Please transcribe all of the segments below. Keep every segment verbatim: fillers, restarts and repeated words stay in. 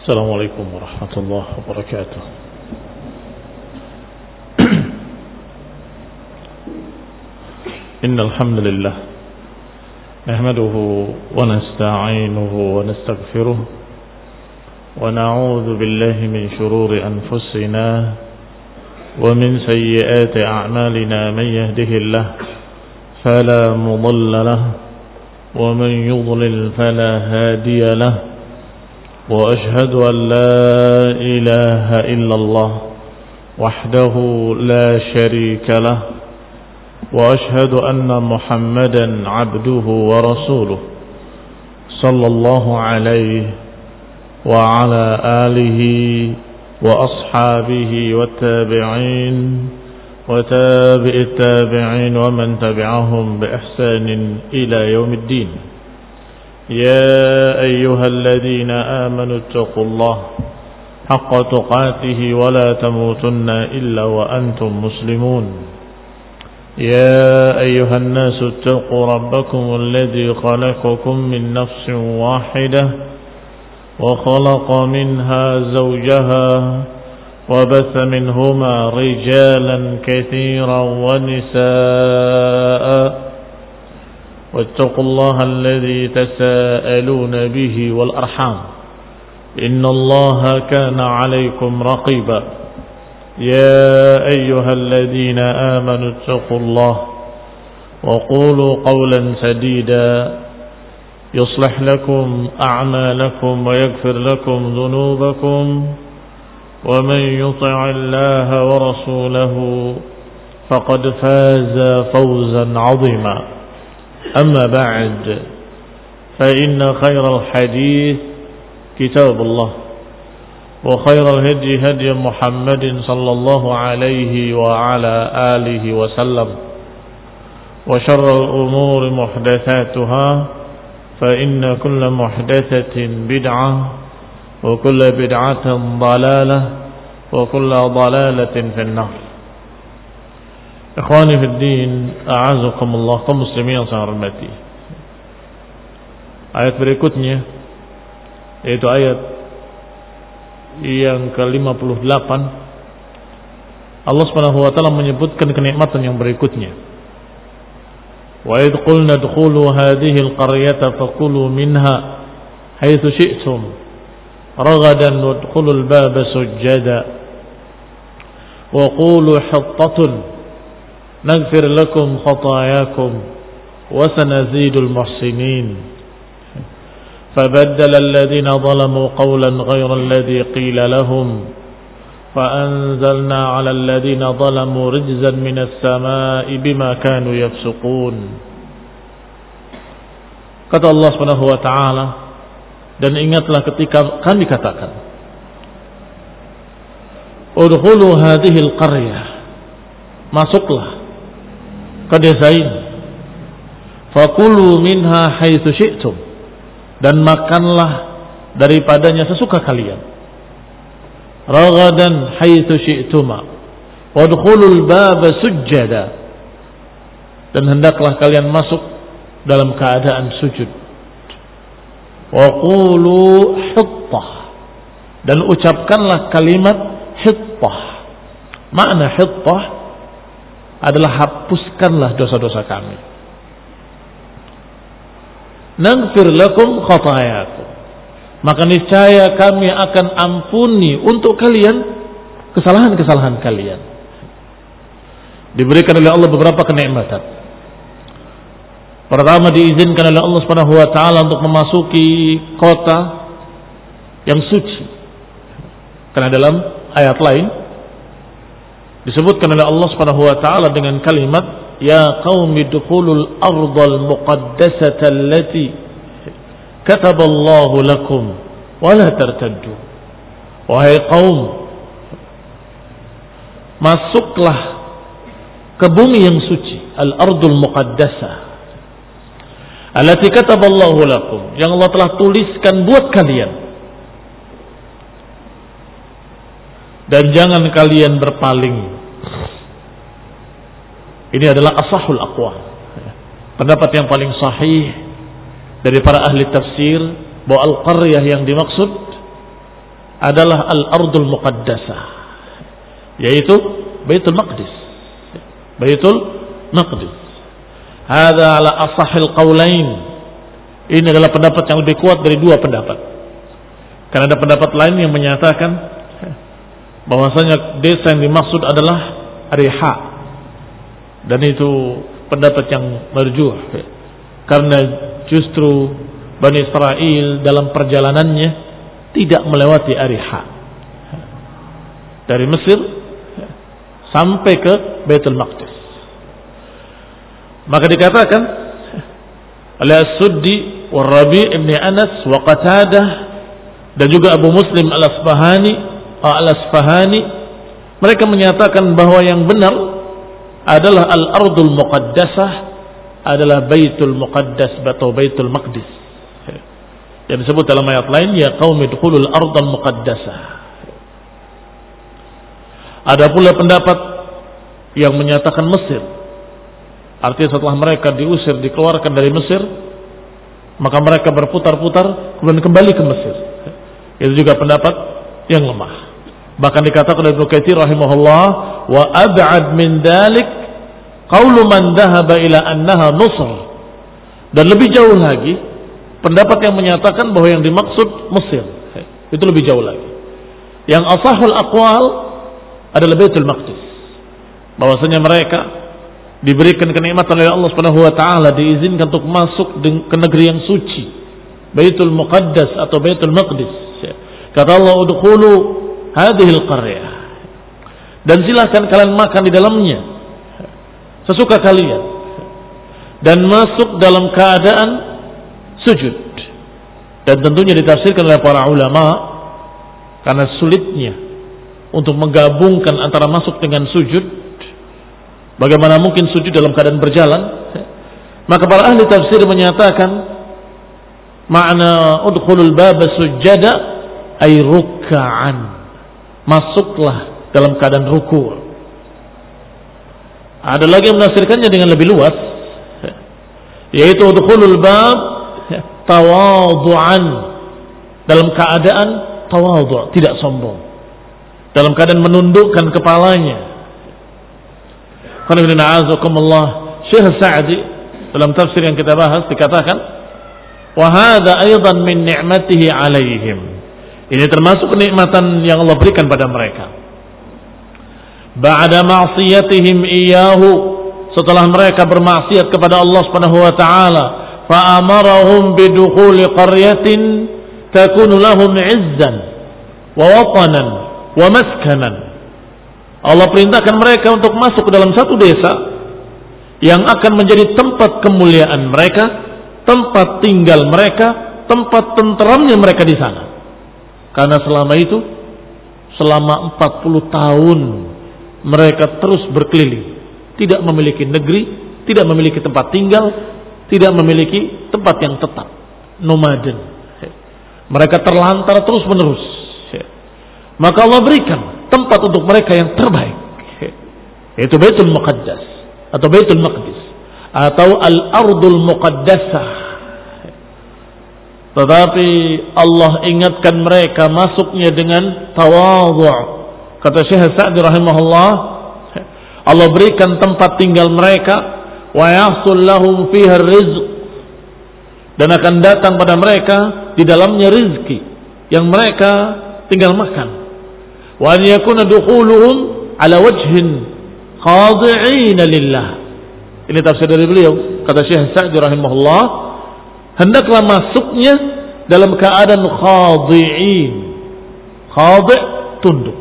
السلام عليكم ورحمة الله وبركاته. إن الحمد لله نحمده ونستعينه ونستغفره ونعوذ بالله من شرور أنفسنا ومن سيئات أعمالنا. من يهده الله فلا مضل له ومن يضلل فلا هادي له، وأشهد أن لا إله إلا الله وحده لا شريك له، وأشهد أن محمدا عبده ورسوله صلى الله عليه وعلى آله وأصحابه والتابعين وتابع التابعين ومن تبعهم بإحسان إلى يوم الدين. يا أيها الذين آمنوا اتقوا الله حق تقاته ولا تموتن إلا وأنتم مسلمون. يا أيها الناس اتقوا ربكم الذي خلقكم من نفس واحدة وخلق منها زوجها وبث منهما رجالا كثيرا ونساء، واتقوا الله الذي تساءلون به والأرحام إن الله كان عليكم رقيبا. يا أيها الذين آمنوا اتقوا الله وقولوا قولا سديدا يصلح لكم أعمالكم ويغفر لكم ذنوبكم، ومن يطع الله ورسوله فقد فاز فوزا عظيما. أما بعد، فإن خير الحديث كتاب الله، وخير الهدي هدي محمد صلى الله عليه وعلى آله وسلم، وشر الأمور محدثاتها، فإن كل محدثة بدعة وكل بدعة ضلالة وكل ضلالة في النار. Ikhwani fi din, a'azakumullah, kaum muslimin yang saya hormati. Ayat berikutnya yaitu ayat yang ke lima puluh delapan. Allah Subhanahu wa taala menyebutkan kenikmatan yang berikutnya. Wa idh qulna adkhulu hadhihi alqaryata faqulu minha haitsu syi'tum ragadan wadkhulul baba sujada wa qulu hattatun naghfir lakum khatayakum wa sanazidul muhsinin. Fabaddala alladhina zalamu qawlan ghayra alladhi qila lahum faanzalna 'ala alladhina zalamu rijzan minas samaa'i bima kanu yafsuqun. Kata Allah Subhanahu wa taala, dan ingatlah ketika kami katakan, udkhulu hadhihi alqaryah, masuklah ke desa ini, fakulu minha haitsu syi'tum, dan makanlah daripadanya sesuka kalian, ragadan haitsu syi'tuma, wadkhulul baba sujjada, dan hendaklah kalian masuk dalam keadaan sujud, wa qulu hittah, dan ucapkanlah kalimat hittah. Makna hittah adalah hapuskanlah dosa-dosa kami. Naghfir lakum khatayakum, maka niscaya kami akan ampuni untuk kalian kesalahan-kesalahan kalian. Diberikan oleh Allah beberapa kenikmatan. Pertama, diizinkan oleh Allah Subhanahu wa taala untuk memasuki kota yang suci. Karena dalam ayat lain disebutkan oleh Allah Subhanahu wa taala dengan kalimat ya qaumi dukhulul ardal muqaddasata allati kataballahu lakum wa la tartaddu. Wahai kaum, masuklah ke bumi yang suci, al-ardul muqaddasah allati kataballahu lakum, yang Allah telah tuliskan buat kalian, dan jangan kalian berpaling. Ini adalah ashahul aqwal, pendapat yang paling sahih dari para ahli tafsir, bahwa al-qaryah yang dimaksud adalah al-ardul muqaddasah, yaitu Baitul Maqdis. Baitul Maqdis. Hadza ala asahhil qaulain. Ini adalah pendapat yang lebih kuat dari dua pendapat. Karena ada pendapat lain yang menyatakan bahwasanya desa yang dimaksud adalah Riha. Dan itu pendapat yang marjuh. Karena justru Bani Israel dalam perjalanannya tidak melewati Ariha. Dari Mesir sampai ke Baitul Maqdis. Maka dikatakan oleh As-Suddi wa Rabi' ibn Anas wa Qatadah dan juga Abu Muslim Al-Asfahani Al-Asfahani, mereka menyatakan bahwa yang benar adalah Al-Ardul Muqaddasah adalah Baitul Muqaddas atau Baitul Maqdis. Yang disebut dalam ayat lain, ya qaumi dukhulul ardal muqaddasah. Ada pula pendapat yang menyatakan Mesir. Artinya setelah mereka diusir, dikeluarkan dari Mesir, maka mereka berputar-putar kemudian kembali ke Mesir. Itu juga pendapat yang lemah. Bahkan dikatakan oleh Ibnu Katsir rahimahullah, wa ab'ad min dzalik qaulu man dhahaba ila annaha nusr. Dan lebih jauh lagi pendapat yang menyatakan bahwa yang dimaksud Mesir. Itu lebih jauh lagi. Yang asahul aqwal adalah Baitul Maqdis. Bahwasanya mereka diberikan kenikmatan oleh Allah Subhanahu wa taala, diizinkan untuk masuk ke negeri yang suci, Baitul Muqaddas atau Baitul Maqdis. Kata Allah, udkhulu hadhil qaryah. Dan silakan kalian makan di dalamnya sesuka kalian dan masuk dalam keadaan sujud. Dan tentunya ditafsirkan oleh para ulama karena sulitnya untuk menggabungkan antara masuk dengan sujud. Bagaimana mungkin sujud dalam keadaan berjalan? Maka para ahli tafsir menyatakan makna udkhulul baba sujada ay ruk'an. Masuklah dalam keadaan ruku'. Ada lagi yang menafsirkannya dengan lebih luas, yaitu udkhulul bab tawadhu'an, dalam keadaan tawadhu', tidak sombong, dalam keadaan menundukkan kepalanya. Syekh Sa'di dalam tafsir yang kita bahas dikatakan, wa hadza aidan min ni'matihi 'alaihim. Ini termasuk kenikmatan yang Allah berikan pada mereka. Ba'da ma'siyatihim iyyahu, setelah mereka bermaksiat kepada Allah Subhanahu wa taala, fa amarahum bidukhuli qaryatin takunu lahum 'izzan wa watanan wa maskanan. Allah perintahkan mereka untuk masuk ke dalam satu desa yang akan menjadi tempat kemuliaan mereka, tempat tinggal mereka, tempat tenteramnya mereka di sana. Karena selama itu, selama empat puluh tahun mereka terus berkeliling, tidak memiliki negeri, tidak memiliki tempat tinggal, tidak memiliki tempat yang tetap, nomaden. Mereka terlantar terus menerus. Maka Allah berikan tempat untuk mereka yang terbaik, yaitu Baitul Muqaddas atau Baitul Maqdis atau Al-Ardul Muqaddasah. Tetapi Allah ingatkan mereka masuknya dengan tawadhu'. Kata Syekh Sa'di rahimahullah, Allah berikan tempat tinggal mereka, wa yahsul lahum fiha rizq, dan akan datang pada mereka di dalamnya rizki yang mereka tinggal makan. Wa an yakuna dukhuluhum ala wajhin khadi'in lillah. Ini tafsir dari beliau, kata Syekh Sa'di rahimahullah, hendaklah masuknya dalam keadaan khadi'in. Khadi' tunduk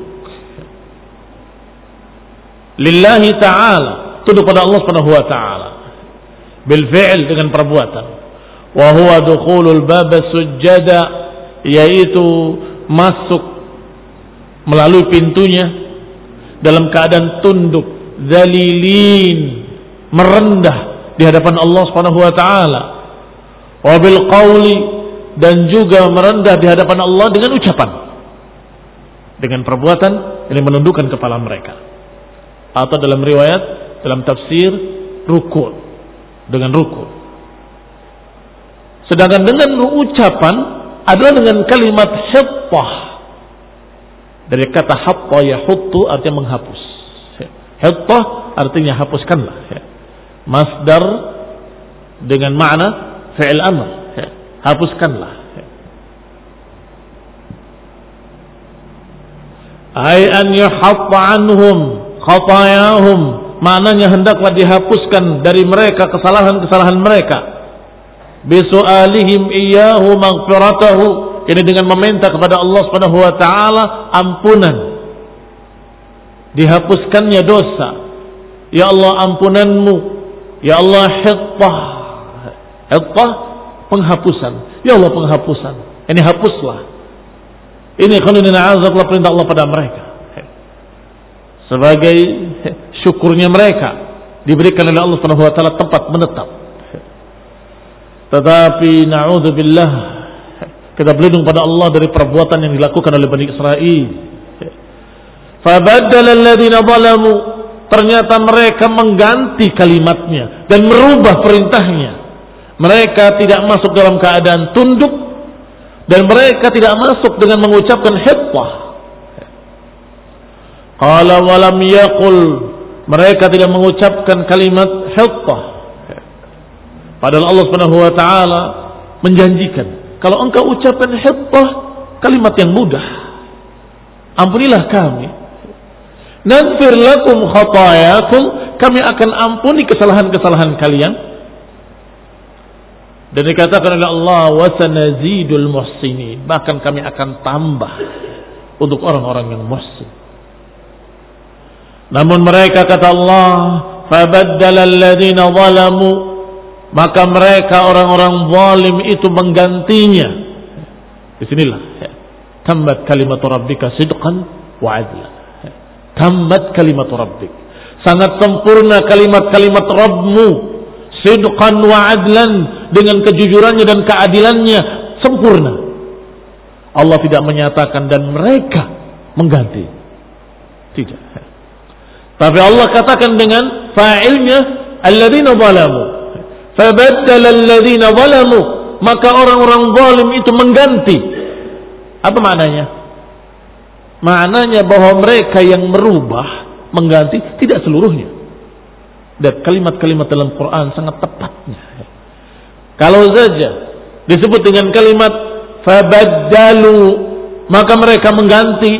lillahi ta'ala, tunduk pada Allah Subhanahu wa ta'ala, bil fi'l, dengan perbuatan. Wa huwa dukhulul bab sujada, yaitu masuk melalui pintunya dalam keadaan tunduk, zalilin, merendah di hadapan Allah Subhanahu wa taala. Wa bil qauli, dan juga merendah di hadapan Allah dengan ucapan, dengan perbuatan ini menundukkan kepala mereka. Atau dalam riwayat, dalam tafsir, ruku', dengan ruku'. Sedangkan dengan ucapan adalah dengan kalimat hittah, Dari kata hatta yahuttu artinya menghapus. Hatta artinya hapuskanlah. Masdar dengan makna fi'il amr. Hapuskanlah. Ay an yuhatta anhum khatayahum, maknanya hendaklah dihapuskan dari mereka kesalahan-kesalahan mereka. Bisu'alihim iyyahu maghfiratahu, ini dengan meminta kepada Allah Subhanahu wa taala ampunan, dihapuskannya dosa. Ya Allah ampunanmu, ya Allah hittah, hittah penghapusan, ya Allah penghapusan, ini hapuslah. Ini khalilina azablah perintah Allah pada mereka sebagai syukurnya mereka diberikan oleh Allah Subhanahu wa taala tempat menetap. Tetapi na'udzubillah, kita berlindung pada Allah dari perbuatan yang dilakukan oleh Bani Israel. Fabaddala alladziina zalamu, ternyata mereka mengganti kalimatnya dan merubah perintahnya. Mereka tidak masuk dalam keadaan tunduk dan mereka tidak masuk dengan mengucapkan hittah. Qala wa lam yaqul, mereka tidak mengucapkan kalimat hittah. Padahal Allah Subhanahu wa taala menjanjikan, kalau engkau ucapkan hittah, kalimat yang mudah, ampunilah kami. Naghfir lakum khatayakum, kami akan ampuni kesalahan-kesalahan kalian. Dan dikatakan oleh Allah, wa sanazidul muhsinin, bahkan kami akan tambah untuk orang-orang yang muhsin. Namun mereka, kata Allah, fabaddala alladziina zalamu, maka mereka orang-orang zalim itu menggantinya. Disinilah tammat kalimatu rabbika sidqan wa adla. Tammat kalimatu rabbik, sangat sempurna kalimat-kalimat Rabbmu, sidqan wa adlan, dengan kejujurannya dan keadilannya sempurna. Allah tidak menyatakan dan mereka mengganti, tidak. Tapi Allah katakan dengan fa'ilnya alladzina zalamu, fabaddala alladzina zalamu, maka orang-orang zalim itu mengganti. Apa maknanya? Maknanya bahwa mereka yang merubah, mengganti, tidak seluruhnya. Dan kalimat-kalimat dalam Quran sangat tepatnya. Kalau saja disebut dengan kalimat fabaddalu, maka mereka mengganti,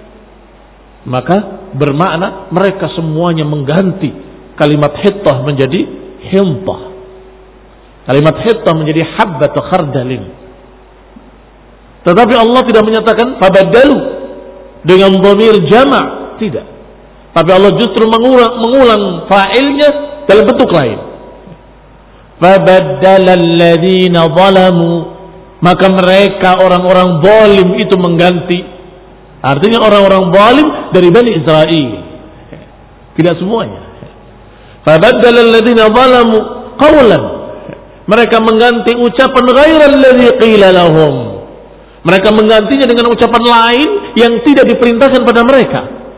maka bermakna mereka semuanya mengganti kalimat hittah menjadi hintah, kalimat hittah menjadi habbat khardalin. Tetapi Allah tidak menyatakan fabaddalu dengan dhamir jama', tidak. Tapi Allah justru mengulang, mengulang fa'ilnya dalam bentuk lain. Fabaddala alladziina zalamu, maka mereka orang-orang zalim itu mengganti. Artinya orang-orang zalim dari Bani Israel, tidak semuanya. Fabaddala alladziina zalamu qawlan, mereka mengganti ucapan ghairal ladzi qila lahum, mereka menggantinya dengan ucapan lain yang tidak diperintahkan pada mereka.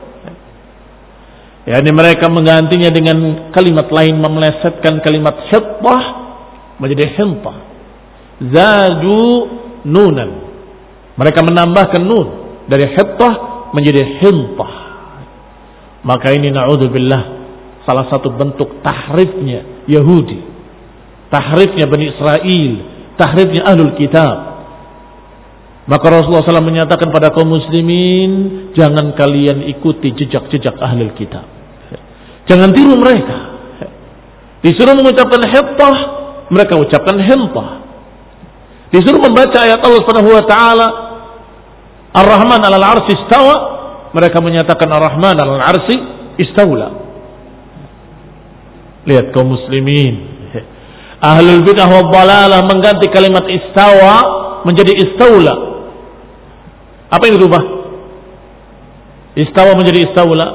Yani mereka menggantinya dengan kalimat lain, memelesetkan kalimat hittah menjadi hintah. Zadu nunan, mereka menambahkan nun dari hittah menjadi hintah. Maka ini na'udzubillah salah satu bentuk tahrifnya Yahudi, tahrifnya Bani Israel, tahrifnya Ahlul Kitab. Maka Rasulullah shallallahu alaihi wasallam menyatakan pada kaum muslimin, jangan kalian ikuti jejak-jejak Ahlul Kitab, jangan tiru mereka. Disuruh mengucapkan hittah, mereka ucapkan hintah. Disuruh membaca ayat Allah Subhanahu wa taala Ar-Rahman 'alal 'arsy istawa, mereka menyatakan Ar-Rahman 'alal 'arsy istawla. Lihat kaum muslimin, Ahlul bidah wad dhalalah mengganti kalimat istawa menjadi istawla. Apa yang berubah? Istawa menjadi istawla.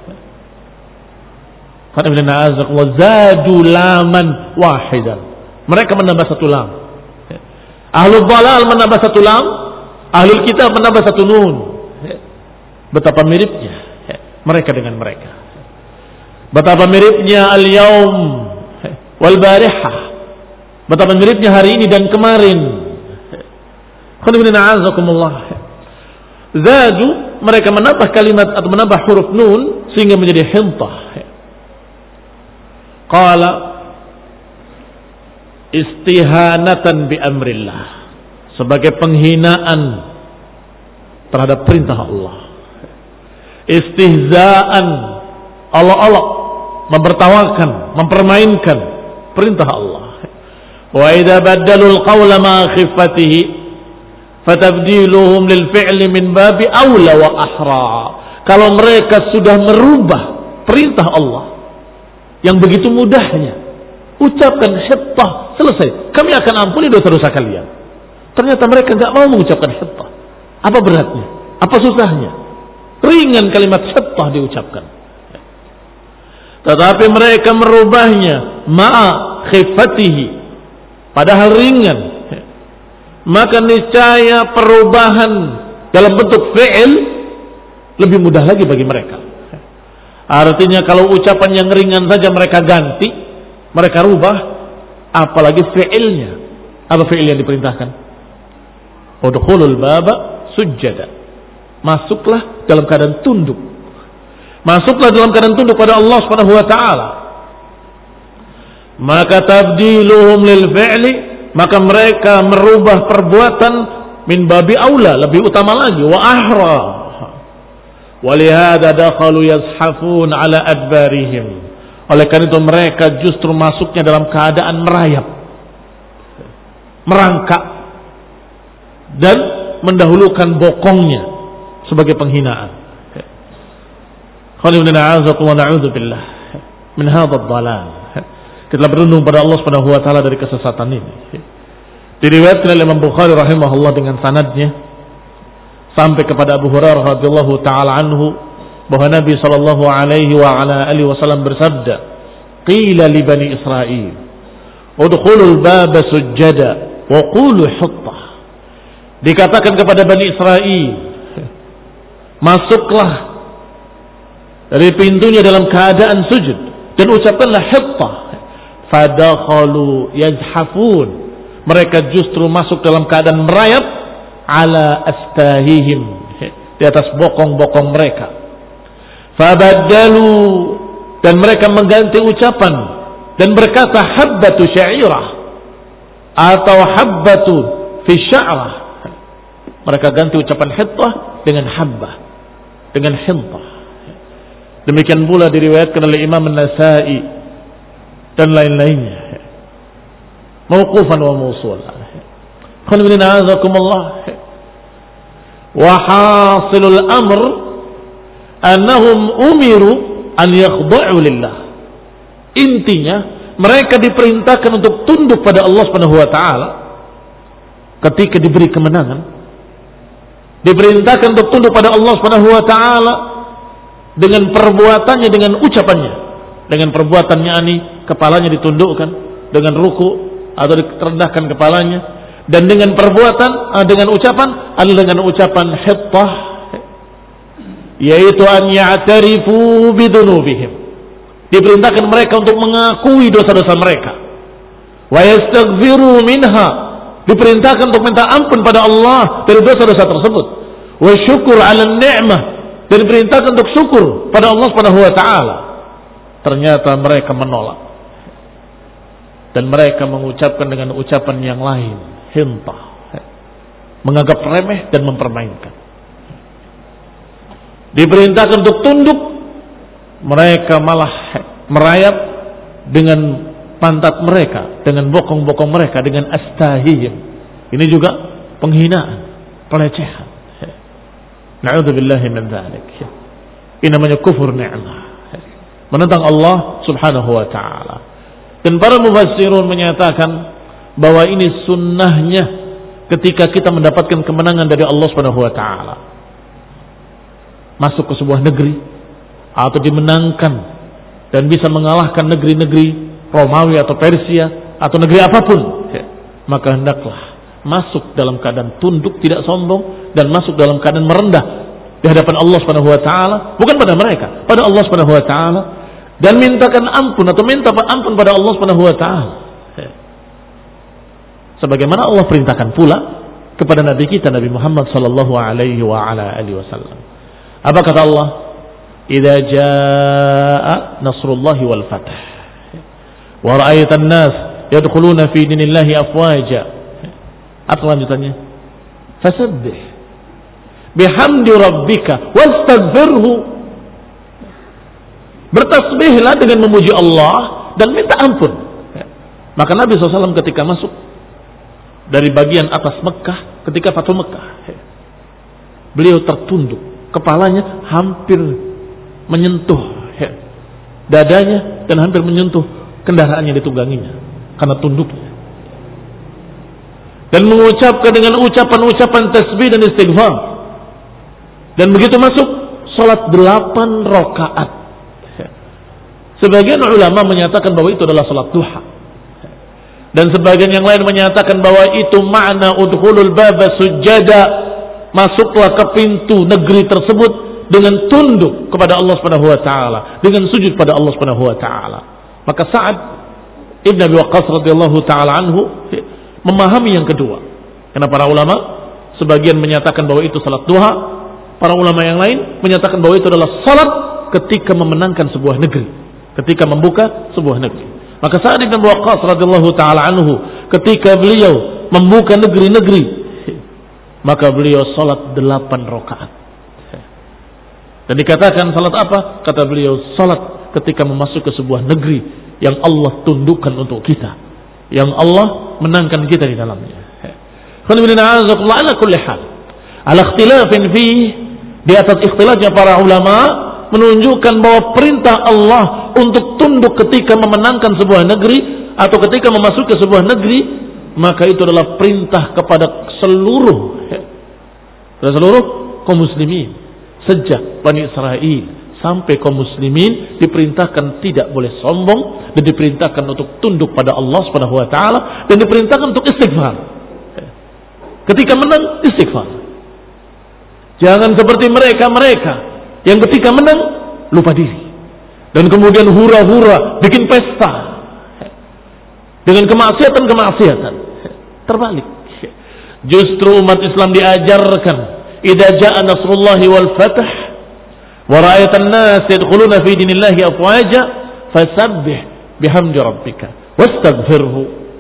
Zadu laman wahidan, mereka menambah satu lam. Ahlul dhalal menambah satu lam, Ahlul Kitab menambah satu nun. Betapa miripnya mereka dengan mereka. Betapa miripnya al-yaum wal barihah. Betapa miripnya hari ini dan kemarin. Zadu mereka menambah kalimat atau menambah huruf nun sehingga menjadi hintah. Qala istihanatan bi amrillah, sebagai penghinaan terhadap perintah Allah. Istihzaan, olok-olok, mempertawakan, mempermainkan perintah Allah. Wa idza badalul qawla ma khiffatihi fatabdiluhum lil fi'li min babi aula wa ahra. Kalau mereka sudah merubah perintah Allah yang begitu mudahnya, ucapkan hittah, selesai, kami akan ampuni dosa-dosa kalian. Ternyata mereka enggak mau mengucapkan hittah. Apa beratnya? Apa susahnya? Ringan kalimat hittah diucapkan. Tetapi mereka merubahnya ma'a khifatihi, padahal ringan. Maka niscaya perubahan dalam bentuk fi'il lebih mudah lagi bagi mereka. Artinya kalau ucapan yang ringan saja mereka ganti, mereka rubah, apalagi fi'ilnya. Apa fi'il yang diperintahkan? Udkhulul baba sujjada, masuklah dalam keadaan tunduk. Masuklah dalam keadaan tunduk pada Allah Subhanahu wa taala. Maka tabdiluhum lil fi'li, maka mereka merubah perbuatan min babi aula, lebih utama lagi, wa ahra. Walihada dakhalu yazhafun ala adbarihim. Oleh karena itu mereka justru masuknya dalam keadaan merayap, merangkak, dan mendahulukan bokongnya sebagai penghinaan. Min hadzal dhalal. Kita berlindung pada Allah Subhanahu wa taala dari kesesatan ini. Diriwayatkan oleh Imam Bukhari rahimahullah dengan sanadnya sampai kepada Abu Hurairah radhiyallahu taala anhu bahwa Nabi sallallahu alaihi wa ala alihi wasallam bersabda, "Qila li bani Israil, udkhulul baba sujjada wa qulu hittah." Dikatakan kepada Bani Israil, masuklah dari pintunya dalam keadaan sujud dan ucapkanlah hittah. Fadakhalu yazhafun, mereka justru masuk dalam keadaan merayap ala astahihim, di atas bokong-bokong mereka. Fabaddalu, dan mereka mengganti ucapan dan berkata habbatu sya'irah atau habbatu fi sya'rah. Mereka ganti ucapan hittah dengan habbah, dengan hintah. Demikian pula diriwayatkan oleh Imam An-Nasa'i dan lain-lainnya, mauqufan wa mawsulan. Qul inna a'udzukumullah. Wa hasilul amr annahum umiru an yakhda'u lillah. Intinya mereka diperintahkan untuk tunduk pada Allah Subhanahu wa taala ketika diberi kemenangan. Diperintahkan untuk tunduk pada Allah Subhanahu wa taala dengan perbuatannya, dengan ucapannya. Dengan perbuatannya ani kepalanya ditundukkan dengan ruku atau direndahkan kepalanya, dan dengan perbuatan dengan ucapan adalah dengan ucapan hittah, yaitu an ya'tarifu bidunubihim. Diperintahkan mereka untuk mengakui dosa-dosa mereka. Wa yastaghfiru minha, diperintahkan untuk minta ampun pada Allah dari dosa-dosa tersebut. Wa syukur 'ala ni'mah, dan diperintahkan untuk syukur pada Allah Subhanahu wa taala. Ternyata mereka menolak dan mereka mengucapkan dengan ucapan yang lain, hintah, menganggap remeh dan mempermainkan. Diperintahkan untuk tunduk, mereka malah merayap dengan pantat mereka, dengan bokong-bokong mereka, dengan astahihim. Ini juga penghinaan, pelecehan. Na'udzubillahi min dzalik. Ini namanya kufur ni'mah, menentang Allah Subhanahu wa taala. Dan para mufassirun menyatakan bahwa ini sunnahnya ketika kita mendapatkan kemenangan dari Allah Subhanahu wa taala. Masuk ke sebuah negeri atau dimenangkan dan bisa mengalahkan negeri-negeri Romawi atau Persia atau negeri apapun, maka hendaklah masuk dalam keadaan tunduk, tidak sombong, dan masuk dalam keadaan merendah di hadapan Allah Subhanahu wa taala, bukan pada mereka, pada Allah Subhanahu wa taala, dan mintakan ampun atau minta ampun pada Allah Subhanahu wa taala. Sebagaimana Allah perintahkan pula kepada nabi kita Nabi Muhammad sallallahu alaihi wa ala alihi wasallam. Apa kata Allah? Idza jaa nasrullahi wal fath wa ra'aitan nas yadkhuluna fi dinillahi afwaja. Apa lanjutannya? Fasabbih bihamdi rabbika wastaghfirhu. Bertasbihlah dengan memuji Allah dan minta ampun. Maka Nabi shallallahu alaihi wasallam ketika masuk dari bagian atas Mekah, ketika Fathu Mekah, beliau tertunduk, kepalanya hampir menyentuh dadanya dan hampir menyentuh kendaraan yang ditungganginya karena tunduknya, dan mengucapkan dengan ucapan-ucapan tasbih dan istighfar. Dan begitu masuk salat delapan rakaat. Sebagian ulama menyatakan bahwa itu adalah salat duha, dan sebagian yang lain menyatakan bahwa itu makna udkhulul baba sujada, masuklah ke pintu negeri tersebut dengan tunduk kepada Allah Subhanahu wa taala, dengan sujud pada Allah Subhanahu wa taala. Maka Sa'ad Ibn Abi Waqqas radhiyallahu taala anhu memahami yang kedua. Karena para ulama sebagian menyatakan bahwa itu salat duha, para ulama yang lain menyatakan bahwa itu adalah salat ketika memenangkan sebuah negeri, ketika membuka sebuah negeri. Maka Sa'ad Ibn Abi Waqqas radhiyallahu taala anhu ketika beliau membuka negeri-negeri, maka beliau salat delapan rakaat. Dan dikatakan salat apa? Kata beliau, salat ketika memasuki sebuah negeri yang Allah tundukkan untuk kita, yang Allah menangkan kita di dalamnya. Ala kulli hal, ala ikhtilafin fihi, di atas ikhtilafnya para ulama menunjukkan bahwa perintah Allah untuk tunduk ketika memenangkan sebuah negeri atau ketika memasuki sebuah negeri, maka itu adalah perintah kepada seluruh seluruh kaum muslimin, sejak Bani Israel sampai kaum muslimin diperintahkan tidak boleh sombong, dan diperintahkan untuk tunduk pada Allah Subhanahu wa taala, dan diperintahkan untuk istighfar. Ketika menang istighfar. Jangan seperti mereka-mereka yang ketika menang lupa diri dan kemudian hura-hura bikin pesta dengan kemaksiatan-kemaksiatan. Terbalik. Justru umat Islam diajarkan, idza jaa nasrullahi wal fath wa ra'aitan nas yadkhuluna fi dinillahi afwaja fasabbih bihamdi rabbika wastaghfirhu.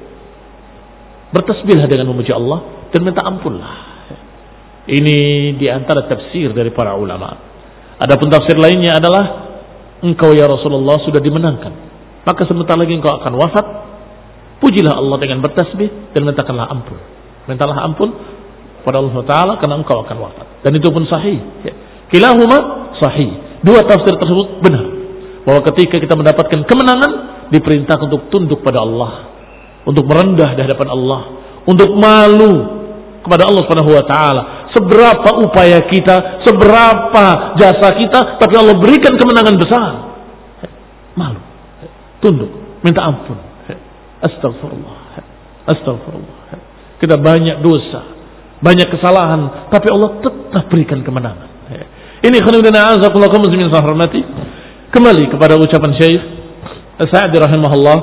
Bertasbihlah dengan memuji Allah dan minta ampunlah. Ini di antara tafsir dari para ulama. Adapun tafsir lainnya adalah, engkau ya Rasulullah sudah dimenangkan, maka sebentar lagi engkau akan wafat. Pujilah Allah dengan bertasbih dan mintakanlah ampun. Mintalah ampun pada Allah Taala karena engkau akan wafat. Dan itu pun sahih. Kilahuma sahih. Dua tafsir tersebut benar. Bahwa ketika kita mendapatkan kemenangan, diperintahkan untuk tunduk pada Allah, untuk merendah di hadapan Allah, untuk malu kepada Allah Subhanahu wa taala. Seberapa upaya kita, seberapa jasa kita, tapi Allah berikan kemenangan besar, malu, tunduk, minta ampun. Astagfirullah, astagfirullah. Kita banyak dosa, banyak kesalahan, tapi Allah tetap berikan kemenangan. Ini khonibina azakullah kaum muslimin sah hormati. Kembali kepada ucapan Syekh Sa'di rahimahullah,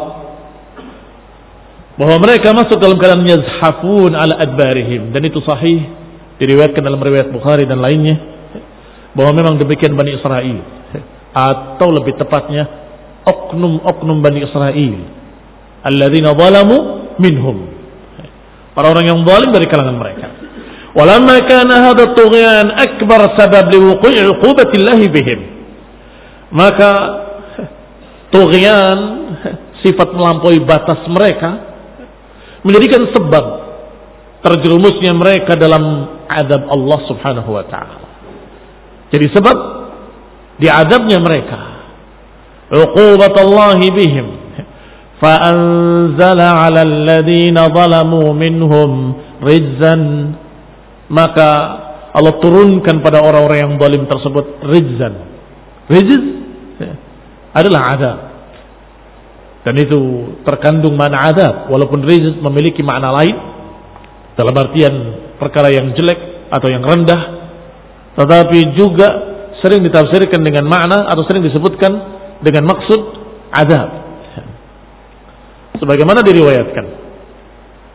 bahwa mereka masuk dalam keadaan yazhafun ala adbarihim, dan itu sahih, diriwayatkan dalam riwayat Bukhari dan lainnya, bahwa memang demikian Bani Israel, atau lebih tepatnya oknum-oknum Bani Israel, alladzina zalamu minhum, para orang yang zalim dari kalangan mereka. Walamma kana hadha at-tughyan akbar sabab liwuqu'i 'uqubatillahi bihim, maka tughyan, sifat melampaui batas mereka, menjadikan sebab terjerumusnya mereka dalam azab Allah Subhanahu wa taala. Jadi sebab diazabnya mereka, uqubatallahi bihim, fa anzala 'ala alladziina zalamu minhum rijzan, maka Allah turunkan pada orang-orang yang zalim tersebut rijzan. Rijz adalah azab, dan itu terkandung makna azab, walaupun rijz memiliki makna lain dalam artian perkara yang jelek atau yang rendah, tetapi juga sering ditafsirkan dengan makna atau sering disebutkan dengan maksud azab. Sebagaimana diriwayatkan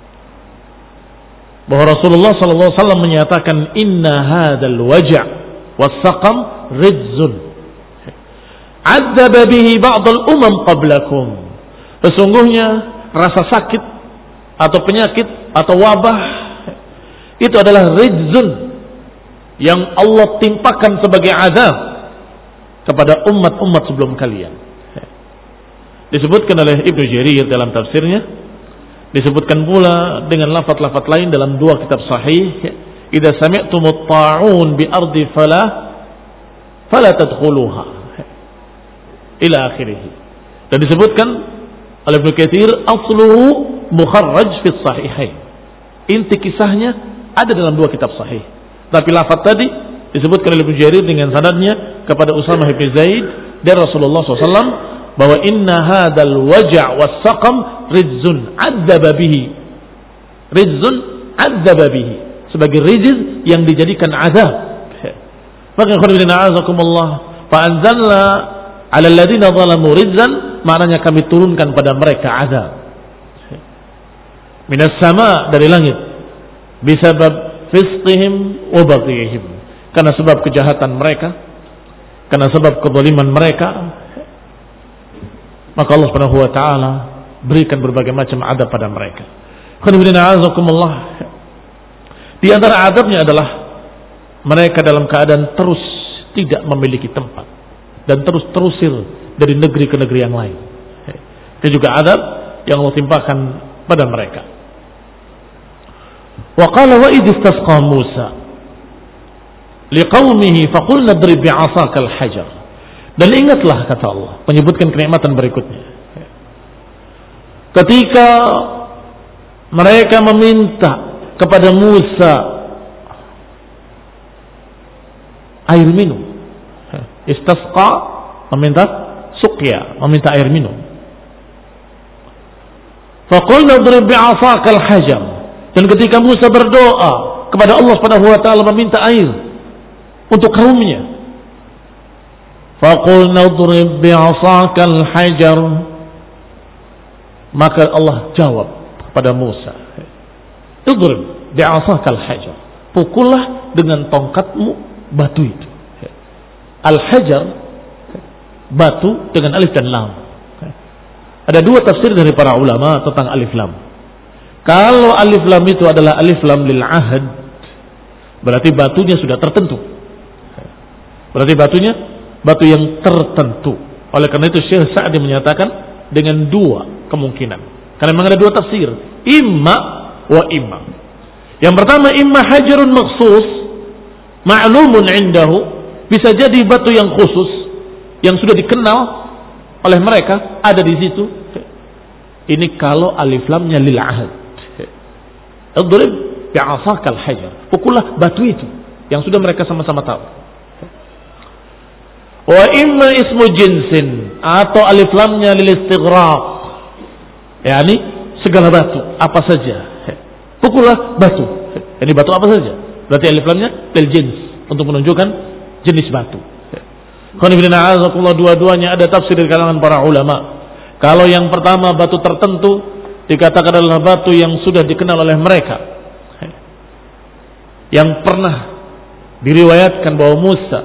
bahwa Rasulullah sallallahu alaihi wasallam menyatakan, inna hadzal waja' was-saqam rijzun. Adzaba bihi ba'dal umam qablakum. Sesungguhnya rasa sakit atau penyakit atau wabah itu adalah rijzun yang Allah timpakan sebagai azab kepada umat-umat sebelum kalian. Disebutkan oleh Ibnu Jarir dalam tafsirnya, disebutkan pula dengan lafaz-lafaz lain dalam dua kitab sahih, idza sami'tumut ta'un bi ardi fala fala tadkhuluha ila akhirih. Dan disebutkan oleh Ibnu Katsir asluhu mukharraj fi sahihain. Inti kisahnya ada dalam dua kitab sahih. Tapi lafaz tadi disebutkan oleh Ibnu Jarir dengan sanadnya kepada Usamah bin Zaid dari Rasulullah shallallahu alaihi wasallam bahwa inna hadzal waja' was-saqam rijzun adzaba bihi. Rijzun adzaba bihi, sebagai rijz yang dijadikan azab. Maka khairuddin a'azakumullah fa anzalna 'ala alladziina zalamu rijzan, maknanya kami turunkan pada mereka azab minas sama, dari langit, bisabab fisqihim wa baghihim, karena sebab kejahatan mereka, karena sebab kezaliman mereka, maka Allah Subhanahu wa taala berikan berbagai macam adab pada mereka. Di antara adabnya adalah mereka dalam keadaan terus tidak memiliki tempat dan terus terusir dari negeri ke negeri yang lain. Itu juga adab yang Allah timpakan pada mereka. Wa qala wa idh istasqa Musa liqaumihi faqulna idrib bi'asaka al-hajar. Dan ingatlah, kata Allah, menyebutkan kenikmatan berikutnya. Ketika mereka meminta kepada Musa air minum, istasqa meminta suqya, meminta air minum. Faqulna idrib bi'asaka al-hajar. Dan ketika Musa berdoa kepada Allah Subhanahu wa taala meminta air untuk kaumnya, faqulna idrib bi'asaka al-hajar, maka Allah jawab kepada Musa, idrib bi'asaka al-hajar, pukullah dengan tongkatmu batu itu. Al-hajar, batu dengan alif dan lam. Ada dua tafsir dari para ulama tentang alif lam. Kalau alif lam itu adalah alif lam lil ahad, berarti batunya sudah tertentu. Berarti batunya batu yang tertentu. Oleh karena itu Syekh Sa'di menyatakan dengan dua kemungkinan. Karena memang ada dua tafsir, imma wa imma. Yang pertama, imma hajarun makhsus ma'lumun indahu, bisa jadi batu yang khusus yang sudah dikenal oleh mereka ada di situ. Ini kalau alif lamnya lil ahad. Idrib bi'asaka al-hajar, pukullah batu itu yang sudah mereka sama-sama tahu. Wa imma ismu jinsin, atau alif lamnya lil istighraq, yakni segala batu apa saja, pukullah batu. Ini batu apa saja, berarti alif lamnya lil jins, untuk menunjukkan jenis batu. Dua-duanya ada tafsir dari kalangan para ulama. Kalau yang pertama batu tertentu dikatakan adalah batu yang sudah dikenal oleh mereka, yang pernah diriwayatkan bahwa Musa,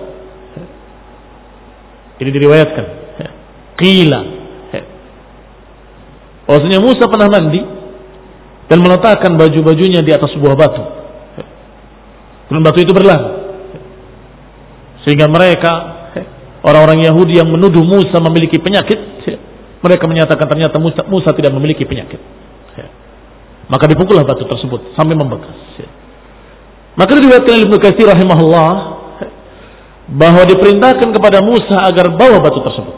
ini diriwayatkan qila, bahwasanya Musa pernah mandi dan meletakkan baju-bajunya di atas sebuah batu, dan batu itu berlari, sehingga mereka orang-orang Yahudi yang menuduh Musa memiliki penyakit, mereka menyatakan ternyata Musa, Musa tidak memiliki penyakit. Maka dipukullah batu tersebut sampai membekas. Maka diriwayatkan Ibnu Katsir rahimahullah bahwa diperintahkan kepada Musa agar bawa batu tersebut,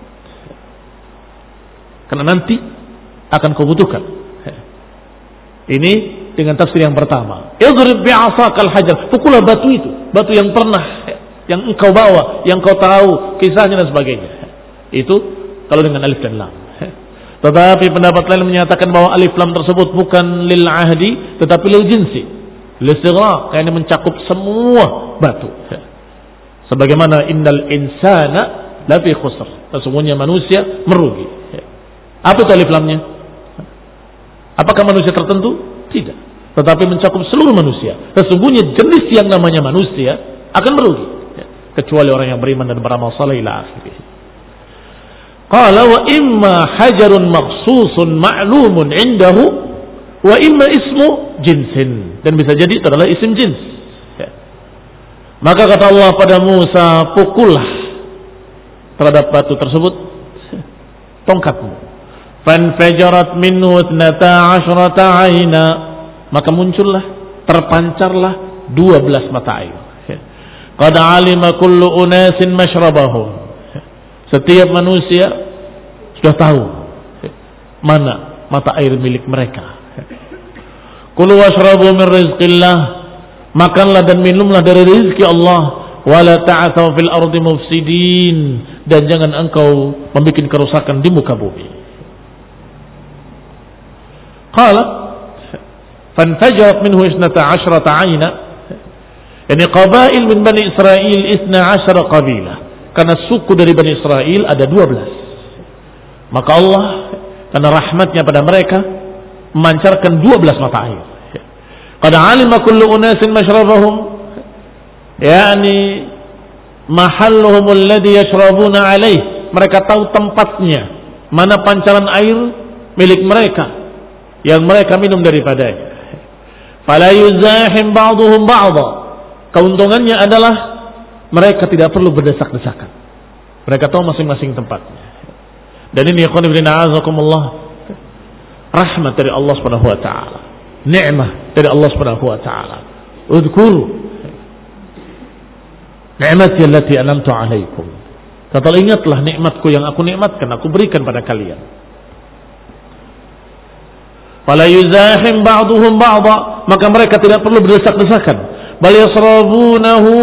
karena nanti akan kau butuhkan. Ini dengan tafsir yang pertama. Idrib bi'asakal hajar, pukullah batu itu, batu yang pernah, yang engkau bawa, yang kau tahu kisahnya dan sebagainya. Itu kalau dengan alif dan lam. Tetapi pendapat lain menyatakan bahwa alif lam tersebut bukan lil ahdi, tetapi lil jinsi, lil istighraq, yang mencakup semua batu. Sebagaimana innal insana lafi khusr, sesungguhnya manusia merugi. Apa itu alif lamnya? Apakah manusia tertentu? Tidak, tetapi mencakup seluruh manusia. Sesungguhnya jenis yang namanya manusia akan merugi. kecuali orang yang beriman dan beramal saleh ila akhirih. Qala wa imma hajarun makhsusun ma'lumun indahu wa imma ismu jinsin, dan bisa jadi itu adalah isim jins. Ya. Maka kata Allah pada Musa, pukullah terhadap batu tersebut tongkatmu. Fanfajarat minhu ithnata asyrata aina, maka muncullah, terpancarlah dua belas mata air. Qad alima kullu unasin mashrabahum, setiap manusia sudah tahu mana mata air milik mereka. Kulu washrabu min rizqillah, makanlah dan minumlah dari rezeki Allah. Wala ta'athaw fil ardi mufsidin, dan jangan engkau membuat kerusakan di muka bumi. Qala fanfajarat minhu isnata asyrata aina, ini qabail min Bani Israel isna asyara qabilah, karena suku dari Bani Israel ada dua belas. Maka Allah karena rahmatnya pada mereka memancarkan dua belas mata air. Qad alima kullu unasin mashrabahum, yakni mahalluhum alladhi yashrabuna alaih, mereka tahu tempatnya, mana pancaran air milik mereka yang mereka minum daripadanya. Fala yuzahim ba'duhum ba'dha, keuntungannya adalah mereka tidak perlu berdesak-desakan, mereka tahu masing-masing tempatnya. Dan ini ikhwan fillah azakumullah, rahmat dari Allah Subhanahu wa taala, nikmah dari Allah Subhanahu wa taala. Udhkuru ni'mati allati an'amtu 'alaikum, kata ingatlah nikmatku yang aku nikmatkan, aku berikan pada kalian. Fala yuzahim ba'duhum ba'dha, maka mereka tidak perlu berdesak-desakan. Bal yasrabunahu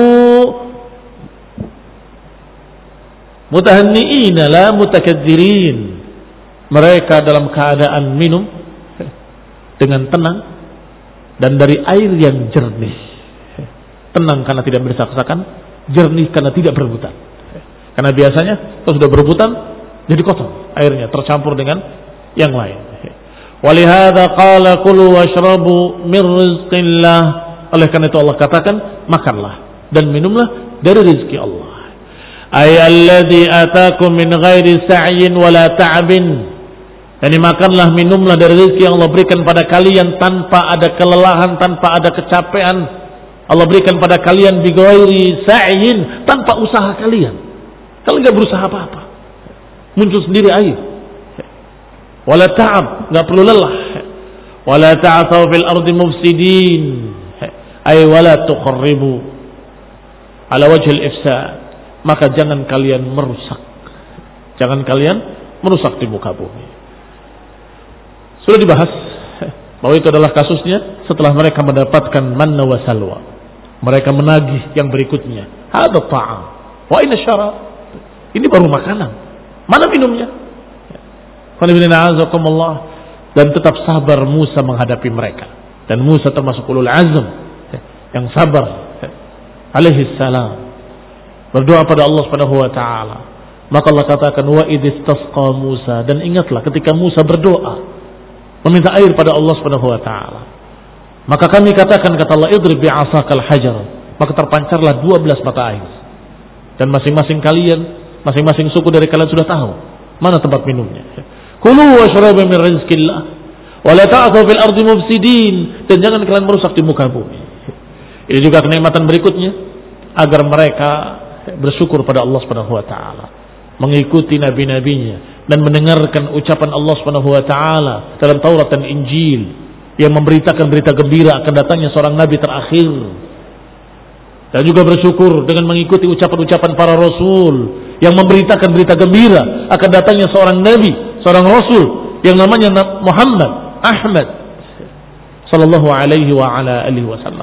mutahanni'ina la mutakadzirin, mereka dalam keadaan minum dengan tenang dan dari air yang jernih. Tenang karena tidak berdesak-desakan, jernih karena tidak berebutan. Karena biasanya kalau sudah berebutan jadi kotor, airnya tercampur dengan yang lain. Walihada qala kulu washrabu min rizqillah, oleh karena itu Allah katakan makanlah dan minumlah dari rezeki Allah. Ay alladhi atakum min ghairi sa'yin wala ta'bin, yani makanlah minumlah dari rezeki yang Allah berikan pada kalian tanpa ada kelelahan, tanpa ada kecapean. Allah berikan pada kalian bi ghairi sa'yin, tanpa usaha kalian. Kalian enggak berusaha apa-apa, muncul sendiri air. Wala ta'ab, enggak perlu lelah. Wala ta'thaw fil ardi mufsidin, ay wala tuqarribu ala wajhil ifsad, maka jangan kalian merusak, jangan kalian merusak di muka bumi. Sudah dibahas bahwa itu adalah kasusnya setelah mereka mendapatkan manna wa salwa, mereka menagih yang berikutnya. Hadza ta'am wa inna syarab, ini baru makanan, mana minumnya? Dan tetap sabar Musa menghadapi mereka, dan Musa termasuk ulul azm yang sabar alaihi salam, berdoa pada Allah Subhanahu wa taala. Maka Allah katakan wa idistasqa Musa, dan ingatlah ketika Musa berdoa meminta air pada Allah Subhanahu wa taala. Maka kami katakan, kata Allah, idrib bi'asakal hajar, maka terpancarlah dua belas mata air. Dan masing-masing kalian, masing-masing suku dari kalian sudah tahu mana tempat minumnya. Kulu washrabu min rizqillah wa la ta'thaw fil ardi mufsidin, dan jangan kalian merusak di muka bumi. Ini juga kenikmatan berikutnya agar mereka bersyukur pada Allah Subhanahu wa taala, mengikuti nabi-nabinya dan mendengarkan ucapan Allah Subhanahu wa taala dalam Taurat dan Injil yang memberitakan berita gembira akan datangnya seorang nabi terakhir, dan juga bersyukur dengan mengikuti ucapan-ucapan para rasul yang memberitakan berita gembira akan datangnya seorang nabi, seorang rasul yang namanya Muhammad Ahmad sallallahu alaihi wa ala alihi wasallam.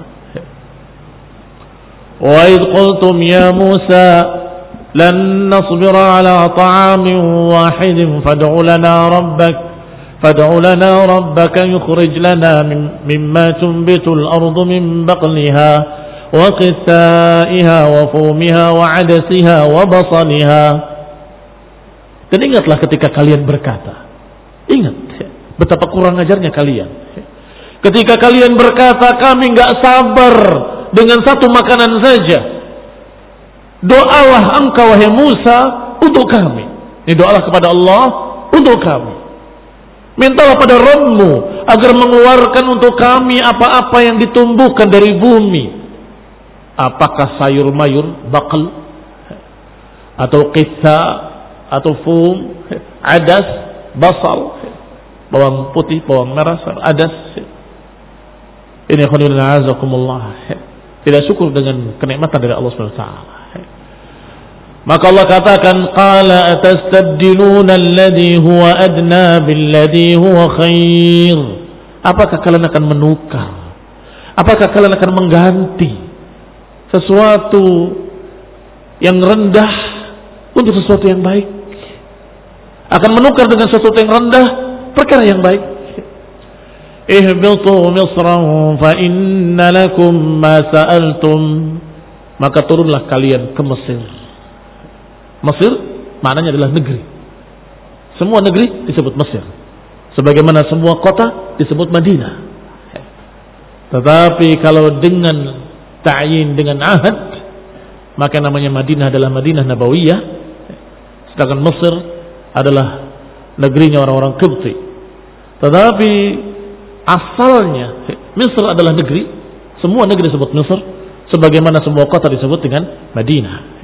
Wa idh qultum ya Musa lan nasbira ala ta'amin wahidin fad'u lana rabbak fad'u lana rabbaka yukhrij lana mimma tunbitul ardu min baqliha wa qithaiha wa fumiha wa 'adasiha wa basaliha. Dan ingatlah ketika kalian berkata, ingat betapa kurang ajarnya kalian ketika kalian berkata, kami enggak sabar dengan satu makanan saja, doalah engkau wahai Musa untuk kami. Ini doalah kepada Allah untuk kami. Mintalah pada Rabb-Mu agar mengeluarkan untuk kami apa-apa yang ditumbuhkan dari bumi. Apakah sayur mayur, baqal, atau qitha, atau fum, adas, basal, bawang putih, bawang merah, adas. Ini khairullahi a'azakumullah. Tidak syukur dengan kenikmatan dari Allah Subhanahu wa taala. Maka Allah katakan, qala atastabdiluna alladhi huwa adna billadhi huwa khair. Apakah kalian akan menukar? Apakah kalian akan mengganti sesuatu yang rendah untuk sesuatu yang baik? Akan menukar dengan sesuatu yang rendah perkara yang baik. Ihbitu misran fa inna lakum ma sa'altum. Maka turunlah kalian ke Mesir. Mesir maknanya adalah negeri. Semua negeri disebut Mesir, sebagaimana semua kota disebut Madinah. Tetapi kalau dengan ta'yin, dengan ahad, maka namanya Madinah adalah Madinah Nabawiyah, sedangkan Mesir adalah negerinya orang-orang Qibti. Tetapi asalnya Mesir adalah negeri, semua negeri disebut Mesir, sebagaimana semua kota disebut dengan Madinah.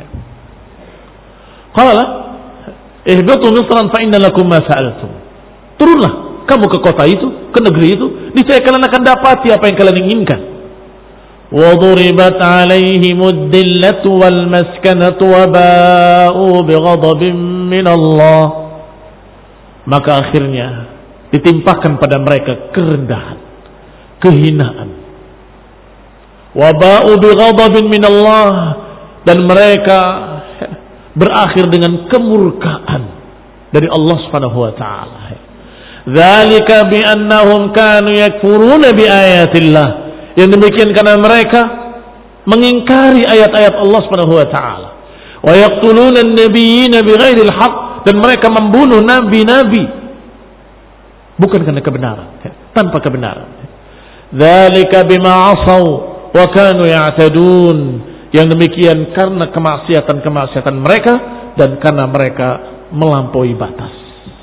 Qala ihbitu misran fa inna lakum ma sa'altum. Turunlah kamu ke kota itu, ke negeri itu, niscaya kalian akan dapati apa yang kalian inginkan. Wa duribat 'alaihimud dillatu wal maskanatu wa ba'u bighadabin min Allah. Maka akhirnya ditimpakan pada mereka kerendahan, kehinaan. Wa ba'u bighadabin min Allah, dan mereka berakhir dengan kemurkaan dari Allah Subhanahu wa taala. Dzalika bi annahum kanu yakfuruna bi ayatillah. Yang demikian karena mereka mengingkari ayat-ayat Allah Subhanahu wa taala. Wa yaqtuluna an-nabiyina bighairil haqq, dan mereka membunuh nabi-nabi bukan karena kebenaran, tanpa kebenaran. Dzalika bima 'asaw wa kanu ya'tadun. Yang demikian karena kemaksiatan-kemaksiatan mereka dan karena mereka melampaui batas.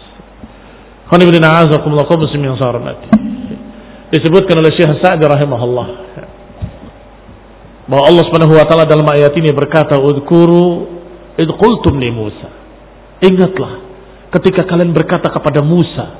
Disebutkan oleh Syekh Sa'di rahimahullah bahwa Allah Subhanahu wa taala dalam ayat ini berkata, "Udhkuru id qultum li Musa." Ingatlah ketika kalian berkata kepada Musa,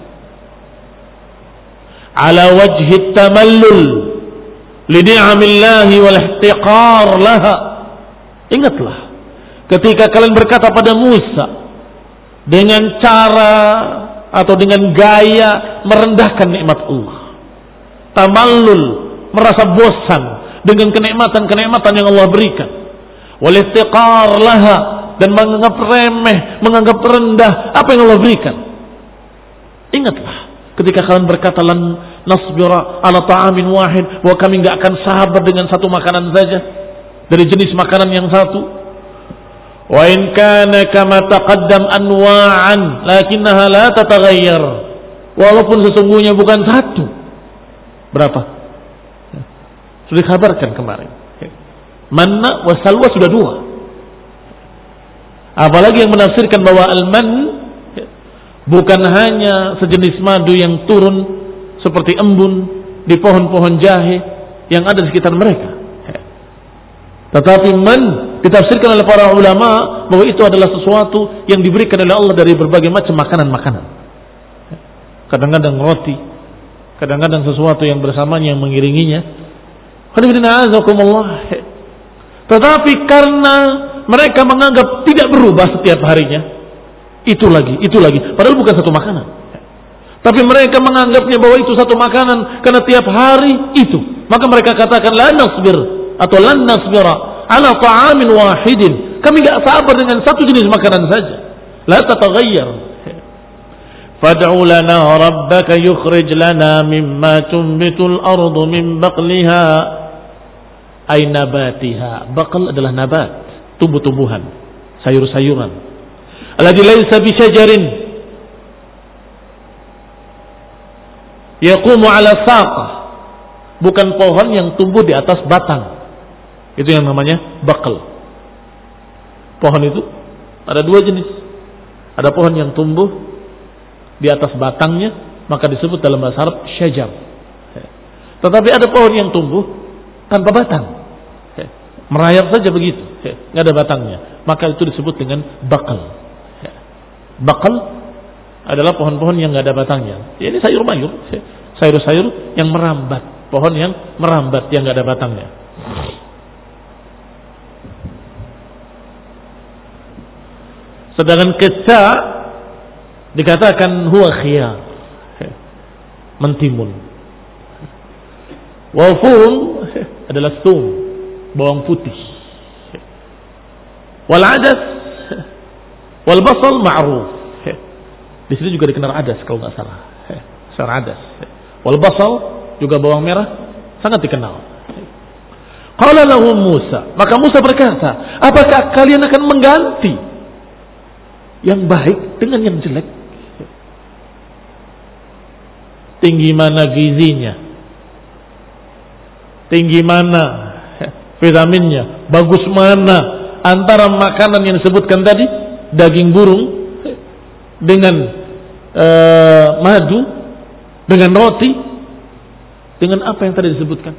ala wajhi tamallul lidi'amillahi wal ihtiqar laha. Ingatlah ketika kalian berkata pada Musa dengan cara atau dengan gaya merendahkan nikmat Allah, tamallul, merasa bosan dengan kenikmatan-kenikmatan yang Allah berikan, wal ihtiqar laha, dan menganggap remeh, menganggap rendah apa yang Allah berikan. Ingatlah ketika kalian berkata, lan nasbira ala ta'amin wahid, bahwa kami enggak akan sabar dengan satu makanan saja dari jenis makanan yang satu. Wa in kana kama taqaddam anwa'an lakinnaha la tataghayyar. Walaupun sesungguhnya bukan satu. Berapa? Sudah dikabarkan kemarin. Manna wa salwa sudah dua. Apalagi yang menafsirkan bahwa al-man bukan hanya sejenis madu yang turun seperti embun di pohon-pohon jahe yang ada di sekitar mereka. Tetapi man ditafsirkan oleh para ulama bahwa itu adalah sesuatu yang diberikan oleh Allah dari berbagai macam makanan-makanan. Kadang-kadang roti, kadang-kadang sesuatu yang bersamanya yang mengiringinya. Tetapi karena mereka menganggap tidak berubah setiap harinya, itu lagi, itu lagi, padahal bukan satu makanan. Tapi mereka menganggapnya bahwa itu satu makanan karena tiap hari itu. Maka mereka katakan la nasbir atau lan nasbira ala ta'amin wahidin. Kami enggak sabar dengan satu jenis makanan saja. La tataghayyar. Fad'u lana rabbaka yukhrij lana mimma tunbitul ardu min baqliha ay nabatiha. Baql adalah nabat, tumbuh-tumbuhan, sayur-sayuran. Alladzi laysa bi syajarin yaqumu ala saqah, bukan pohon yang tumbuh di atas batang. Itu yang namanya baqal. Pohon itu ada dua jenis. Ada pohon yang tumbuh di atas batangnya, maka disebut dalam bahasa Arab syajar. Tetapi ada pohon yang tumbuh tanpa batang, merayap saja begitu, nggak ada batangnya, maka itu disebut dengan bakal. Bakal adalah pohon-pohon yang nggak ada batangnya. Ini sayur mayur, sayur-sayur yang merambat, pohon yang merambat yang nggak ada batangnya. Sedangkan keca dikatakan huwa khiyar, mentimun. Wafum adalah sum, bawang putih. Wal adas wal basal ma'ruf. Di sini juga dikenal adas kalau nggak salah. Sayur adas. Wal basal juga bawang merah sangat dikenal. Qala lahum Musa, maka Musa berkata, apakah kalian akan mengganti yang baik dengan yang jelek? Tinggi mana gizinya, tinggi mana vitaminnya, bagus mana antara makanan yang disebutkan tadi, daging burung dengan uh, madu, dengan roti, dengan apa yang tadi disebutkan.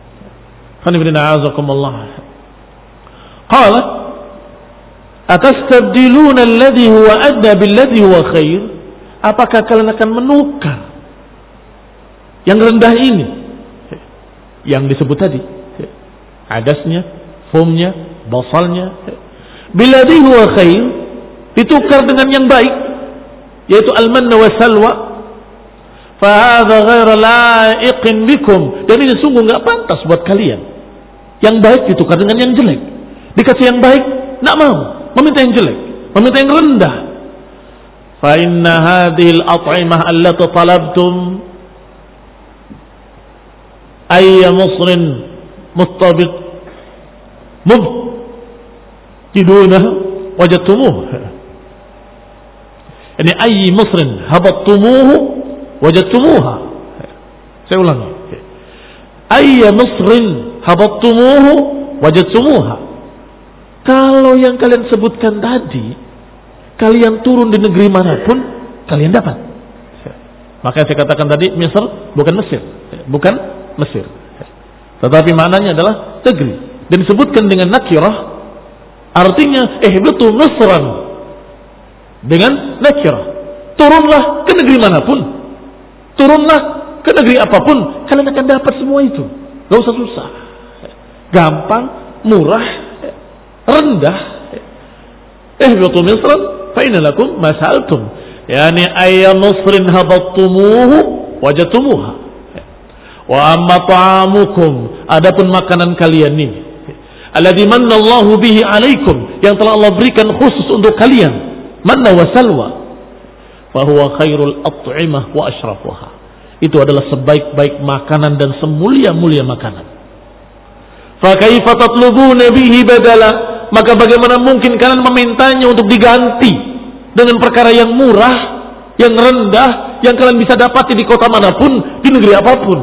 Qala atastabdiluna alladhi huwa adna billadhi huwa khair? Apakah kalian akan menukar yang rendah ini, yang disebut tadi, adasnya, fumnya, basalnya, billadhi huwa khair, ditukar dengan yang baik, yaitu al-manna wa salwa? Fahadha ghaira la'iqin bikum, dan ini sungguh nggak pantas buat kalian. Yang baik ditukar dengan yang jelek. Dikasih yang baik, nggak mau, meminta yang jelek, meminta yang rendah. Fa inna hadhihi al-at'imah allati talabtum ayya musrin muttabiq mubtiduna wajadtumuh. Ini ayyi musrin habattumuhu wajadtumuha. Saya ulangi. Ayya musrin habattumuhu wajadtumuha. Kalau yang kalian sebutkan tadi, kalian turun di negeri manapun, kalian dapat. Maka saya katakan tadi, Mesir bukan Mesir, bukan Mesir. Tetapi maknanya adalah negeri. Dan disebutkan dengan nakirah, artinya ihbitu Misran dengan nakirah. Turunlah ke negeri manapun, turunlah ke negeri apapun, kalian akan dapat semua itu. Gak usah susah, gampang, murah, rendah. Ihbitu Misran fa inna lakum ma sa'altum, yani ayya Misrin habattumuhu wajadtumuha. Wa amma ta'amukum, adapun makanan kalian ini, alladzi manna Allahu bihi 'alaikum, yang telah Allah berikan khusus untuk kalian, manna wa salwa, fa huwa khairul at'imah wa ashrafuha. Itu adalah sebaik-baik makanan dan semulia-mulia makanan. Fa kaifa tatlubuna bihi badala, maka bagaimana mungkin kalian memintanya untuk diganti dengan perkara yang murah, yang rendah, yang kalian bisa dapati di kota manapun, di negeri apapun.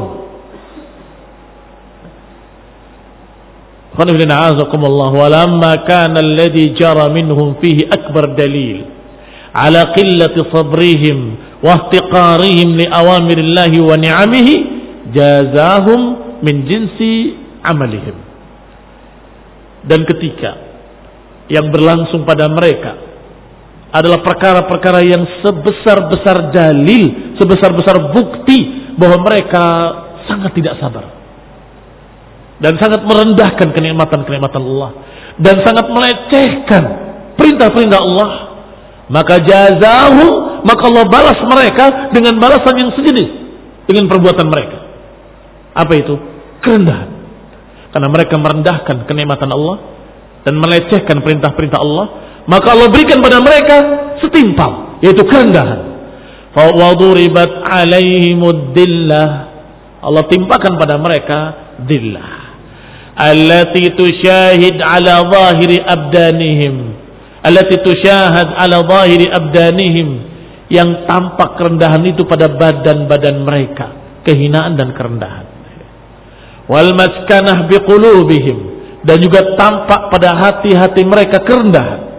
Walamma kana alladhi jara minhum fihi akbar dalil ala qillati sabrihim wa ihtiqarihim li awamirillahi wa ni'amihi jazahum min jinsi amalihim. Dan ketika yang berlangsung pada mereka adalah perkara-perkara yang sebesar-besar dalil, sebesar-besar bukti bahwa mereka sangat tidak sabar dan sangat merendahkan kenikmatan-kenikmatan Allah dan sangat melecehkan perintah-perintah Allah, maka jazahu, maka Allah balas mereka dengan balasan yang sejenis dengan perbuatan mereka. Apa itu? Kerendahan. Karena mereka merendahkan kenikmatan Allah dan melecehkan perintah-perintah Allah, maka Allah berikan pada mereka setimpal, yaitu kerendahan. Fa waduribat alaihimud dillah, Allah timpakan pada mereka dillah allati tushahid ala zahiri abdanihim, allati tushahad ala zahiri abdanihim, yang tampak kerendahan itu pada badan-badan mereka, kehinaan dan kerendahan. Wal maskanah biqulubihim, dan juga tampak pada hati-hati mereka kerendahan.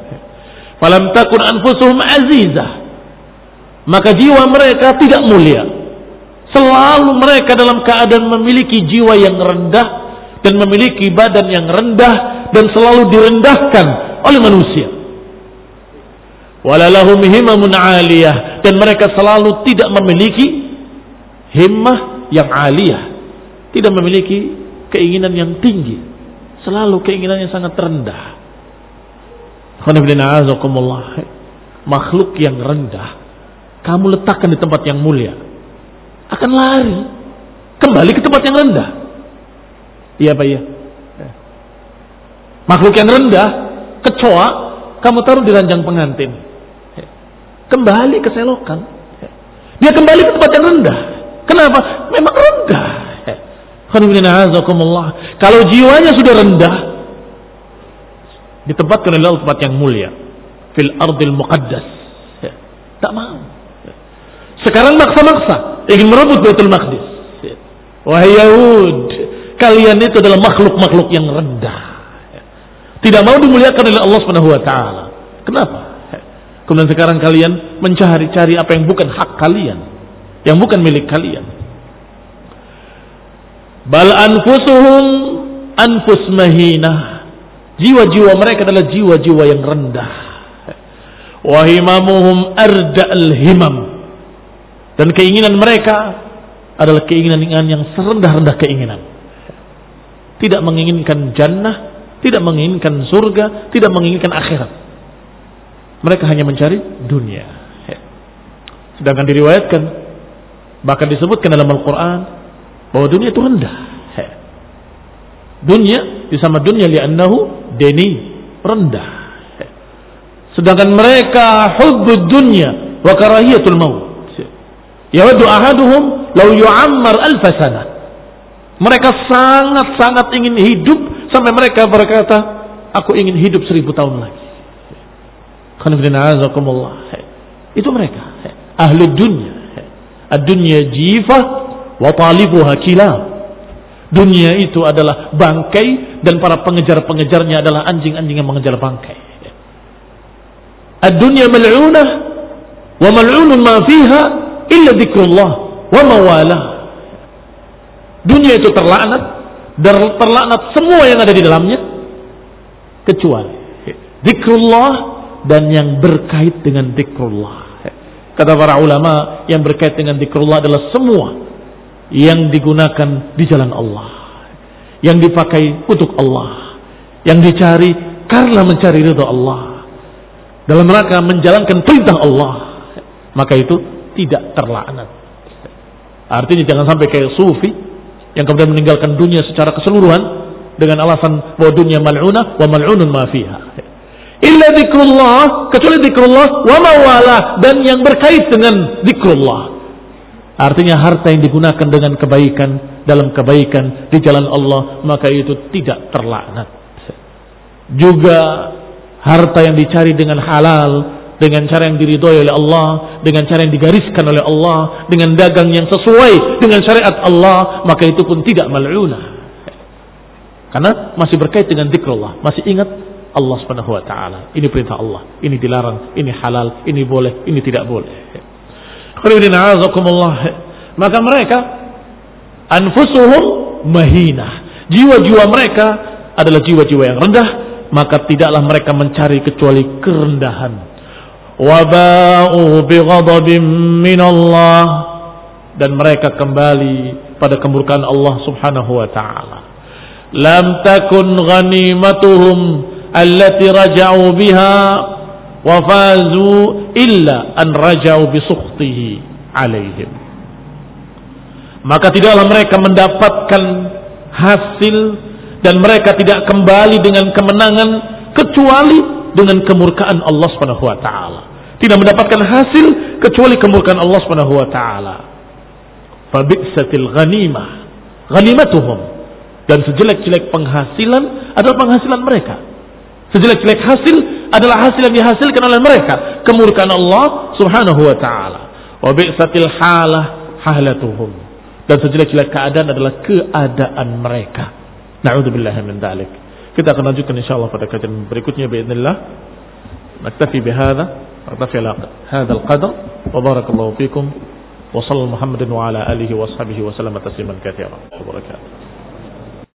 Falam takun anfusuhum azizah, maka jiwa mereka tidak mulia. Selalu mereka dalam keadaan memiliki jiwa yang rendah dan memiliki badan yang rendah dan selalu direndahkan oleh manusia. Walalahum himamun aliyah, dan mereka selalu tidak memiliki himmah yang aliyah, tidak memiliki keinginan yang tinggi, selalu keinginannya sangat rendah. Makhluk yang rendah kamu letakkan di tempat yang mulia akan lari kembali ke tempat yang rendah. Iya Pak ya. Makhluk yang rendah, kecoa, kamu taruh di ranjang pengantin, kembali ke selokan. Dia kembali ke tempat yang rendah. Kenapa? Memang rendah. Kalau jiwanya sudah rendah, ditempatkan oleh Allah tempat yang mulia, fil ardil muqaddas. Tak mau. Sekarang maksa-maksa ingin merebut Baitul Maqdis. Wahai Yahud, kalian itu adalah makhluk-makhluk yang rendah, tidak mau dimuliakan oleh Allah Subhanahu wa taala. Kenapa? Kemudian sekarang kalian mencari-cari apa yang bukan hak kalian, yang bukan milik kalian. Bal anfusuhum anfus mahinah. Jiwa-jiwa mereka adalah jiwa-jiwa yang rendah. Wa himamuhum arda'al himam. Dan keinginan mereka adalah keinginan yang serendah-rendah keinginan. Tidak menginginkan jannah, tidak menginginkan surga, tidak menginginkan akhirat. Mereka hanya mencari dunia. Sedangkan diriwayatkan, bahkan disebutkan dalam Al-Quran, bahwa dunia itu rendah. Dunia disama dunia li'annahu deni, rendah. Sedangkan mereka hubbud dunya wa karahiyatul maut. Yawaddu ahaduhum law yu'ammar alfa sanah. Mereka sangat-sangat ingin hidup sampai mereka berkata, aku ingin hidup seribu tahun lagi. Itu mereka ahli dunia. Ad-dunya jifah wa talibuha kilab. Dunia itu adalah bangkai dan para pengejar-pengejarnya adalah anjing-anjing yang mengejar bangkai. Ad-dunya mal'unah wa mal'unun ma fiha illa dzikrullah wa mawalah. Dunia itu terlaknat dan terlaknat semua yang ada di dalamnya kecuali dzikrullah dan yang berkait dengan dzikrullah. Kata para ulama, yang berkait dengan dzikrullah adalah semua yang digunakan di jalan Allah, yang dipakai untuk Allah, yang dicari karena mencari ridha Allah, dalam rangka menjalankan perintah Allah, maka itu tidak terlaknat. Artinya jangan sampai kayak sufi yang kemudian meninggalkan dunia secara keseluruhan dengan alasan bahwa dunia mal'unah wa mal'unun ma fiha. Illa dzikrullah, kecuali dzikrullah wa mawalah, dan yang berkait dengan dzikrullah. Artinya harta yang digunakan dengan kebaikan, dalam kebaikan di jalan Allah, maka itu tidak terlaknat. Juga harta yang dicari dengan halal, dengan cara yang diridhoi oleh Allah, dengan cara yang digariskan oleh Allah, dengan dagang yang sesuai dengan syariat Allah, maka itu pun tidak mal'unah. Karena masih berkait dengan dzikrullah, masih ingat Allah Subhanahu wa taala. Ini perintah Allah, ini dilarang, ini halal, ini boleh, ini tidak boleh. Maka mereka anfusuhum mahinah. Jiwa-jiwa mereka adalah jiwa-jiwa yang rendah, maka tidaklah mereka mencari kecuali kerendahan. Waba'u bighadabim minallah, dan mereka kembali pada kemurkaan Allah Subhanahu wa taala. Lam takun ghanimatuhum allati raja'u biha wa fazu illa an raja'u bi sukhtihi alaihim. Maka tidaklah mereka mendapatkan hasil dan mereka tidak kembali dengan kemenangan kecuali dengan kemurkaan Allah Subhanahu wa taala. Tidak mendapatkan hasil kecuali kemurkaan Allah Subhanahu wa taala. Fa bi'satil ghanimah ghanimatuhum, dan sejelek-jelek penghasilan adalah penghasilan mereka. Sejelek-jelek hasil adalah hasil yang dihasilkan oleh mereka, kemurkaan Allah Subhanahu wa taala. Wa bi'satil halah halatuhum, dan sejelek-jelek keadaan adalah keadaan mereka. Na'udzubillahi min dzalik. Kita akan lanjutkan insyaallah pada kajian berikutnya باذن الله. naktafi bihadza, naktafi ala hadzal qadar wa barakallahu fikum wa sallallahu Muhammadin wa ala alihi wa sahbihi wa sallama tasliman katsiran. Wabarakatuh.